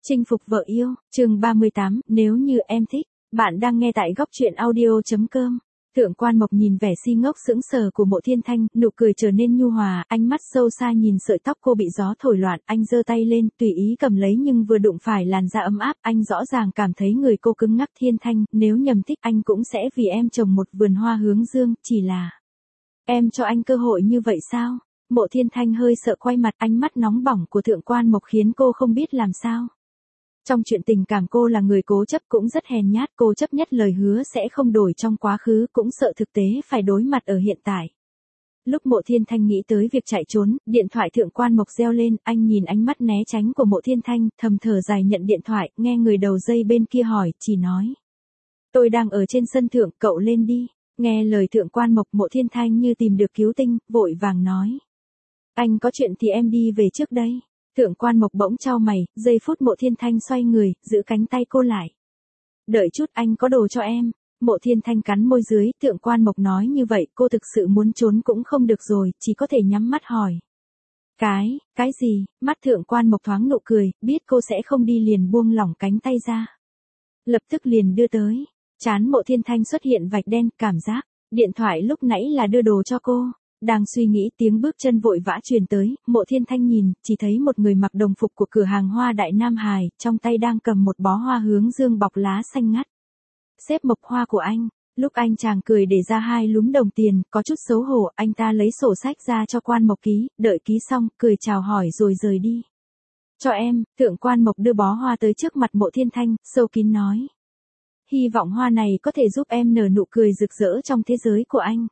Chinh phục vợ yêu, chương 38, nếu như em thích. Bạn đang nghe tại góc truyện audio.com. Thượng Quan Mộc nhìn vẻ si ngốc sững sờ của Mộ Thiên Thanh, nụ cười trở nên nhu hòa, ánh mắt sâu xa nhìn sợi tóc cô bị gió thổi loạn, anh giơ tay lên, tùy ý cầm lấy nhưng vừa đụng phải làn da ấm áp, anh rõ ràng cảm thấy người cô cứng ngắc. Thiên Thanh, nếu nhầm thích anh cũng sẽ vì em trồng một vườn hoa hướng dương, chỉ là em cho anh cơ hội như vậy sao? Mộ Thiên Thanh hơi sợ quay mặt, ánh mắt nóng bỏng của Thượng Quan Mộc khiến cô không biết làm sao. Trong chuyện tình cảm cô là người cố chấp cũng rất hèn nhát, cô chấp nhất lời hứa sẽ không đổi trong quá khứ, cũng sợ thực tế phải đối mặt ở hiện tại. Lúc Mộ Thiên Thanh nghĩ tới việc chạy trốn, điện thoại Thượng Quan Mộc reo lên, anh nhìn ánh mắt né tránh của Mộ Thiên Thanh, thầm thở dài nhận điện thoại, nghe người đầu dây bên kia hỏi, chỉ nói. Tôi đang ở trên sân thượng, cậu lên đi. Nghe lời Thượng Quan Mộc, Mộ Thiên Thanh như tìm được cứu tinh, vội vàng nói. Anh có chuyện thì em đi về trước đây. Thượng Quan Mộc bỗng chau mày, giây phút Mộ Thiên Thanh xoay người, giữ cánh tay cô lại. Đợi chút, anh có đồ cho em. Mộ Thiên Thanh cắn môi dưới, Thượng Quan Mộc nói như vậy, cô thực sự muốn trốn cũng không được rồi, chỉ có thể nhắm mắt hỏi. Cái gì? Mắt Thượng Quan Mộc thoáng nụ cười, biết cô sẽ không đi liền buông lỏng cánh tay ra. Lập tức liền đưa tới. Trán Mộ Thiên Thanh xuất hiện vạch đen, cảm giác. Điện thoại lúc nãy là đưa đồ cho cô. Đang suy nghĩ, tiếng bước chân vội vã truyền tới, Mộ Thiên Thanh nhìn, chỉ thấy một người mặc đồng phục của cửa hàng hoa Đại Nam Hải, trong tay đang cầm một bó hoa hướng dương bọc lá xanh ngắt. Xếp mộc hoa của anh. Lúc anh chàng cười để ra 2 lúm đồng tiền, có chút xấu hổ, anh ta lấy sổ sách ra cho Quan Mộc ký, đợi ký xong, cười chào hỏi rồi rời đi. Cho em. Thượng Quan Mộc đưa bó hoa tới trước mặt Mộ Thiên Thanh, sâu kín nói. Hy vọng hoa này có thể giúp em nở nụ cười rực rỡ trong thế giới của anh.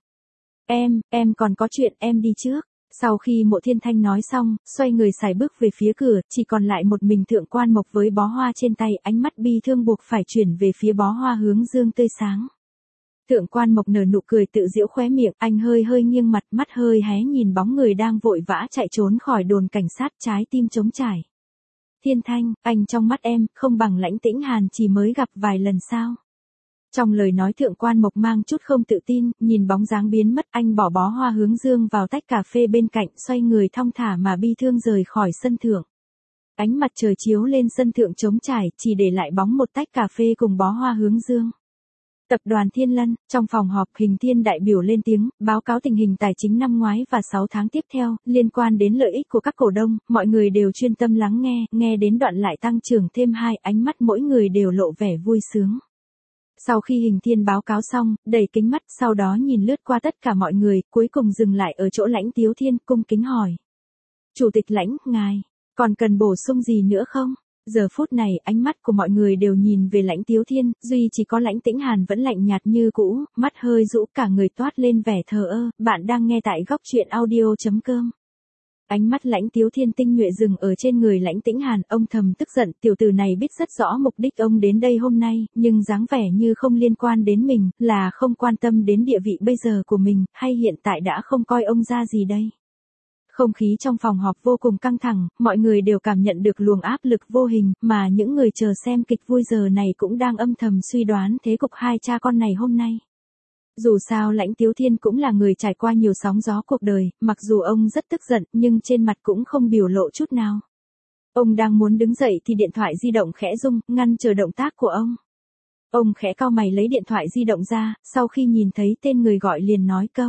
Em còn có chuyện, em đi trước. Sau khi Mộ Thiên Thanh nói xong, xoay người sải bước về phía cửa, chỉ còn lại một mình Thượng Quan Mộc với bó hoa trên tay, ánh mắt bi thương buộc phải chuyển về phía bó hoa hướng dương tươi sáng. Thượng Quan Mộc nở nụ cười tự giễu khóe miệng, anh hơi nghiêng mặt, mắt hơi hé nhìn bóng người đang vội vã chạy trốn khỏi đồn cảnh sát, trái tim trống trải. Thiên Thanh, anh trong mắt em, không bằng Lãnh Tĩnh Hàn chỉ mới gặp vài lần sao? Trong lời nói Thượng Quan Mộc mang chút không tự tin, nhìn bóng dáng biến mất, anh bỏ bó hoa hướng dương vào tách cà phê bên cạnh, xoay người thong thả mà bi thương rời khỏi sân thượng. Ánh mặt trời chiếu lên sân thượng trống trải, chỉ để lại bóng một tách cà phê cùng bó hoa hướng dương. Tập đoàn Thiên Lân, trong phòng họp, Hình Thiên đại biểu lên tiếng, báo cáo tình hình tài chính năm ngoái và 6 tháng tiếp theo, liên quan đến lợi ích của các cổ đông, mọi người đều chuyên tâm lắng nghe đến đoạn lại tăng trưởng thêm 2, ánh mắt mỗi người đều lộ vẻ vui sướng. Sau khi Hình Thiên báo cáo xong, đẩy kính mắt, sau đó nhìn lướt qua tất cả mọi người, cuối cùng dừng lại ở chỗ Lãnh Tiếu Thiên, cung kính hỏi. Chủ tịch Lãnh, ngài, còn cần bổ sung gì nữa không? Giờ phút này, ánh mắt của mọi người đều nhìn về Lãnh Tiếu Thiên, duy chỉ có Lãnh Tĩnh Hàn vẫn lạnh nhạt như cũ, mắt hơi rũ, cả người toát lên vẻ thờ ơ. Bạn đang nghe tại góc truyện audio.com. Ánh mắt Lãnh Tiếu Thiên tinh nhuệ dừng ở trên người Lãnh Tĩnh Hàn, ông thầm tức giận, tiểu tử này biết rất rõ mục đích ông đến đây hôm nay, nhưng dáng vẻ như không liên quan đến mình, là không quan tâm đến địa vị bây giờ của mình, hay hiện tại đã không coi ông ra gì đây. Không khí trong phòng họp vô cùng căng thẳng, mọi người đều cảm nhận được luồng áp lực vô hình, mà những người chờ xem kịch vui giờ này cũng đang âm thầm suy đoán thế cục hai cha con này hôm nay. Dù sao Lãnh Tiếu Thiên cũng là người trải qua nhiều sóng gió cuộc đời, mặc dù ông rất tức giận, nhưng trên mặt cũng không biểu lộ chút nào. Ông đang muốn đứng dậy thì điện thoại di động khẽ rung, ngăn chờ động tác của ông. Ông khẽ cau mày lấy điện thoại di động ra, sau khi nhìn thấy tên người gọi liền nói câu.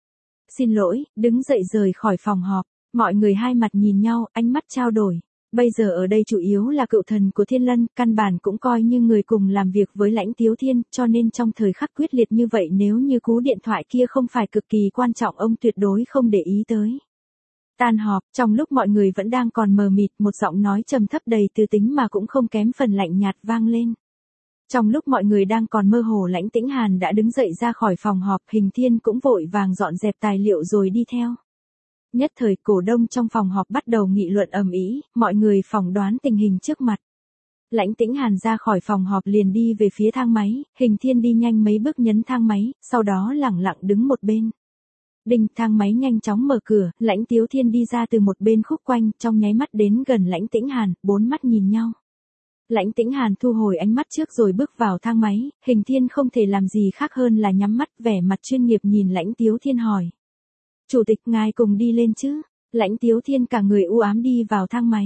Xin lỗi, đứng dậy rời khỏi phòng họp. Mọi người hai mặt nhìn nhau, ánh mắt trao đổi. Bây giờ ở đây chủ yếu là cựu thần của Thiên Lân, căn bản cũng coi như người cùng làm việc với Lãnh Tiếu Thiên, cho nên trong thời khắc quyết liệt như vậy nếu như cú điện thoại kia không phải cực kỳ quan trọng ông tuyệt đối không để ý tới. Tan họp, trong lúc mọi người vẫn đang còn mờ mịt, một giọng nói trầm thấp đầy tư tính mà cũng không kém phần lạnh nhạt vang lên. Trong lúc mọi người đang còn mơ hồ, Lãnh Tĩnh Hàn đã đứng dậy ra khỏi phòng họp, Hình Thiên cũng vội vàng dọn dẹp tài liệu rồi đi theo. Nhất thời cổ đông trong phòng họp bắt đầu nghị luận ầm ĩ, mọi người phỏng đoán tình hình trước mặt. Lãnh Tĩnh Hàn ra khỏi phòng họp liền đi về phía thang máy, Hình Thiên đi nhanh mấy bước nhấn thang máy, sau đó lẳng lặng đứng một bên. Đinh, thang máy nhanh chóng mở cửa, Lãnh Tiếu Thiên đi ra từ một bên khúc quanh, trong nháy mắt đến gần Lãnh Tĩnh Hàn, 4 mắt nhìn nhau. Lãnh Tĩnh Hàn thu hồi ánh mắt trước rồi bước vào thang máy, Hình Thiên không thể làm gì khác hơn là nhắm mắt, vẻ mặt chuyên nghiệp nhìn Lãnh Tiếu Thiên hỏi. Chủ tịch, ngài cùng đi lên chứ? Lãnh Tiếu Thiên cả người u ám đi vào thang máy.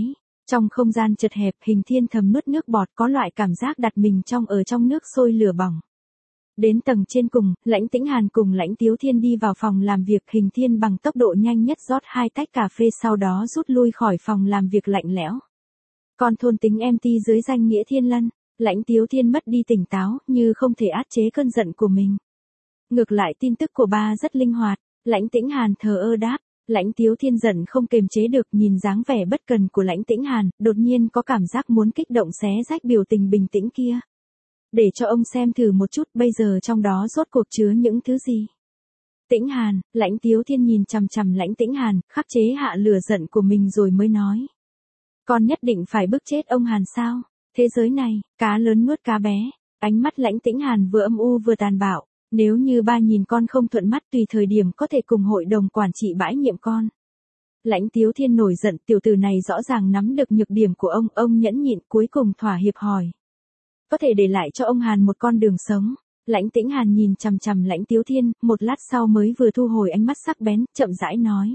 Trong không gian chật hẹp, Hình Thiên thầm nuốt nước bọt, có loại cảm giác đặt mình trong nước sôi lửa bỏng. Đến tầng trên cùng, Lãnh Tĩnh Hàn cùng Lãnh Tiếu Thiên đi vào phòng làm việc, Hình Thiên bằng tốc độ nhanh nhất rót 2 tách cà phê sau đó rút lui khỏi phòng làm việc lạnh lẽo. Con thôn tính MT dưới danh nghĩa Thiên Lân, Lãnh Tiếu Thiên mất đi tỉnh táo, như không thể áp chế cơn giận của mình. Ngược lại tin tức của ba rất linh hoạt, Lãnh Tĩnh Hàn thờ ơ đáp. Lãnh Tiếu Thiên giận không kềm chế được, nhìn dáng vẻ bất cần của Lãnh Tĩnh Hàn, đột nhiên có cảm giác muốn kích động xé rách biểu tình bình tĩnh kia. Để cho ông xem thử một chút bây giờ trong đó rốt cuộc chứa những thứ gì. Tĩnh Hàn, Lãnh Tiếu Thiên nhìn chằm chằm Lãnh Tĩnh Hàn, khắc chế hạ lửa giận của mình rồi mới nói. Con nhất định phải bức chết ông Hàn sao? Thế giới này, cá lớn nuốt cá bé. Ánh mắt Lãnh Tĩnh Hàn vừa âm u vừa tàn bạo. Nếu như ba nhìn con không thuận mắt tùy thời điểm có thể cùng hội đồng quản trị bãi nhiệm con. Lãnh Tiếu Thiên nổi giận, tiểu tử này rõ ràng nắm được nhược điểm của ông nhẫn nhịn cuối cùng thỏa hiệp hỏi. Có thể để lại cho ông Hàn một con đường sống. Lãnh Tĩnh Hàn nhìn chằm chằm Lãnh Tiếu Thiên, một lát sau mới vừa thu hồi ánh mắt sắc bén, chậm rãi nói.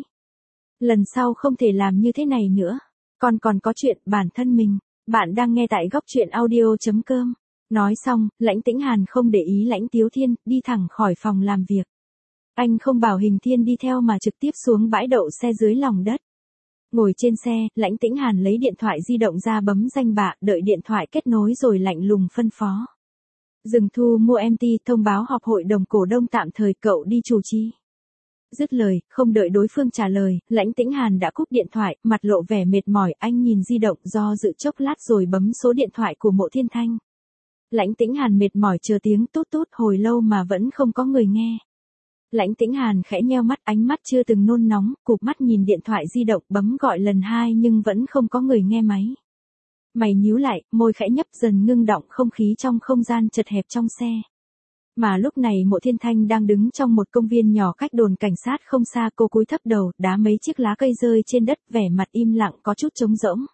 Lần sau không thể làm như thế này nữa. Con còn có chuyện bản thân mình. Bạn đang nghe tại góc truyện audio.com. Nói xong, Lãnh Tĩnh Hàn không để ý Lãnh Tiếu Thiên, đi thẳng khỏi phòng làm việc. Anh không bảo Hình Thiên đi theo mà trực tiếp xuống bãi đậu xe dưới lòng đất. Ngồi trên xe, Lãnh Tĩnh Hàn lấy điện thoại di động ra bấm danh bạ, đợi điện thoại kết nối rồi lạnh lùng phân phó. Dừng thu mua MT, thông báo họp hội đồng cổ đông tạm thời, cậu đi chủ trì. Dứt lời, không đợi đối phương trả lời, Lãnh Tĩnh Hàn đã cúp điện thoại, mặt lộ vẻ mệt mỏi, anh nhìn di động do dự chốc lát rồi bấm số điện thoại của Mộ Thiên Thanh. Lãnh Tĩnh Hàn mệt mỏi chờ tiếng tút tút hồi lâu mà vẫn không có người nghe. Lãnh Tĩnh Hàn khẽ nheo mắt, ánh mắt chưa từng nôn nóng, cụp mắt nhìn điện thoại di động, bấm gọi lần 2 nhưng vẫn không có người nghe máy. Mày nhíu lại, môi khẽ nhấp, dần ngưng động không khí trong không gian chật hẹp trong xe. Mà lúc này Mộ Thiên Thanh đang đứng trong một công viên nhỏ cách đồn cảnh sát không xa, cô cúi thấp đầu, đá mấy chiếc lá cây rơi trên đất, vẻ mặt im lặng có chút trống rỗng.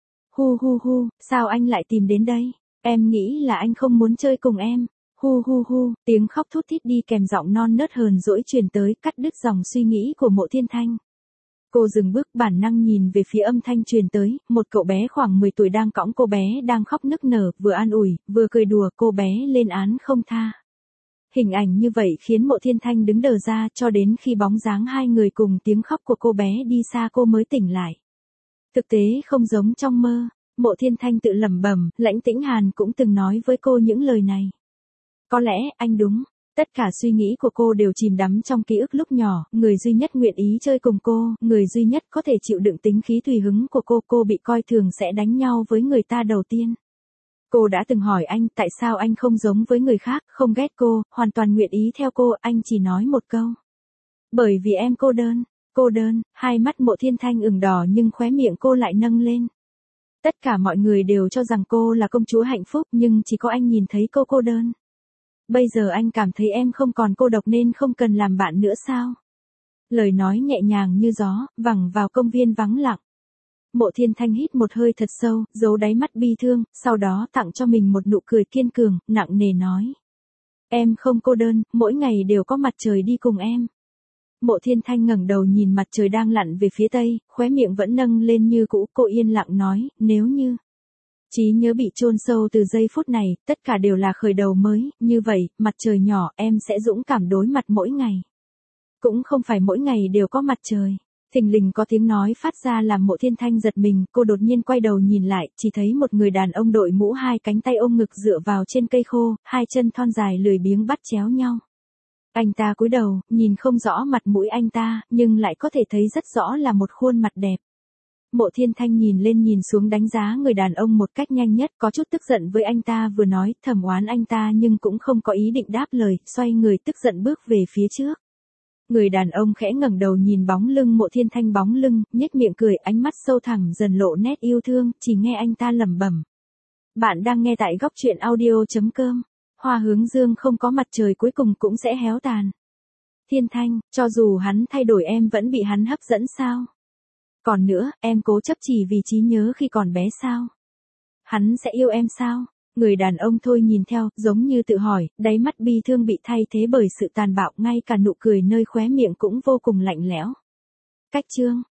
Hu hu hu, sao anh lại tìm đến đây? Em nghĩ là anh không muốn chơi cùng em. Hu hu hu, tiếng khóc thút thít đi kèm giọng non nớt hờn dỗi truyền tới, cắt đứt dòng suy nghĩ của Mộ Thiên Thanh. Cô dừng bước, bản năng nhìn về phía âm thanh truyền tới, một cậu bé khoảng 10 tuổi đang cõng cô bé đang khóc nức nở, vừa an ủi, vừa cười đùa, cô bé lên án không tha. Hình ảnh như vậy khiến Mộ Thiên Thanh đứng đờ ra, cho đến khi bóng dáng hai người cùng tiếng khóc của cô bé đi xa cô mới tỉnh lại. Thực tế không giống trong mơ. Mộ Thiên Thanh tự lẩm bẩm, Lãnh Tĩnh Hàn cũng từng nói với cô những lời này. Có lẽ, anh đúng. Tất cả suy nghĩ của cô đều chìm đắm trong ký ức lúc nhỏ, người duy nhất nguyện ý chơi cùng cô, người duy nhất có thể chịu đựng tính khí tùy hứng của cô bị coi thường sẽ đánh nhau với người ta đầu tiên. Cô đã từng hỏi anh tại sao anh không giống với người khác, không ghét cô, hoàn toàn nguyện ý theo cô, anh chỉ nói một câu. Bởi vì em cô đơn, hai mắt Mộ Thiên Thanh ửng đỏ nhưng khóe miệng cô lại nâng lên. Tất cả mọi người đều cho rằng cô là công chúa hạnh phúc nhưng chỉ có anh nhìn thấy cô đơn. Bây giờ anh cảm thấy em không còn cô độc nên không cần làm bạn nữa sao? Lời nói nhẹ nhàng như gió, vẳng vào công viên vắng lặng. Mộ Thiên Thanh hít một hơi thật sâu, giấu đáy mắt bi thương, sau đó tặng cho mình một nụ cười kiên cường, nặng nề nói. Em không cô đơn, mỗi ngày đều có mặt trời đi cùng em. Mộ Thiên Thanh ngẩng đầu nhìn mặt trời đang lặn về phía tây, khóe miệng vẫn nâng lên như cũ, cô yên lặng nói, nếu như trí nhớ bị chôn sâu từ giây phút này, tất cả đều là khởi đầu mới, như vậy, mặt trời nhỏ, em sẽ dũng cảm đối mặt mỗi ngày. Cũng không phải mỗi ngày đều có mặt trời. Thình lình có tiếng nói phát ra làm Mộ Thiên Thanh giật mình, cô đột nhiên quay đầu nhìn lại, chỉ thấy một người đàn ông đội mũ, hai cánh tay ôm ngực dựa vào trên cây khô, hai chân thon dài lười biếng bắt chéo nhau. Anh ta cúi đầu, nhìn không rõ mặt mũi anh ta, nhưng lại có thể thấy rất rõ là một khuôn mặt đẹp. Mộ Thiên Thanh nhìn lên nhìn xuống đánh giá người đàn ông một cách nhanh nhất, có chút tức giận với anh ta vừa nói, thầm oán anh ta nhưng cũng không có ý định đáp lời, xoay người tức giận bước về phía trước. Người đàn ông khẽ ngẩng đầu nhìn bóng lưng Mộ Thiên Thanh, bóng lưng, nhếch miệng cười, ánh mắt sâu thẳm dần lộ nét yêu thương, chỉ nghe anh ta lẩm bẩm. Bạn đang nghe tại góc truyện audio.com. Hoa hướng dương không có mặt trời cuối cùng cũng sẽ héo tàn. Thiên Thanh, cho dù hắn thay đổi em vẫn bị hắn hấp dẫn sao? Còn nữa, em cố chấp chỉ vì trí nhớ khi còn bé sao? Hắn sẽ yêu em sao? Người đàn ông thôi nhìn theo, giống như tự hỏi, đáy mắt bi thương bị thay thế bởi sự tàn bạo, ngay cả nụ cười nơi khóe miệng cũng vô cùng lạnh lẽo. Cách chương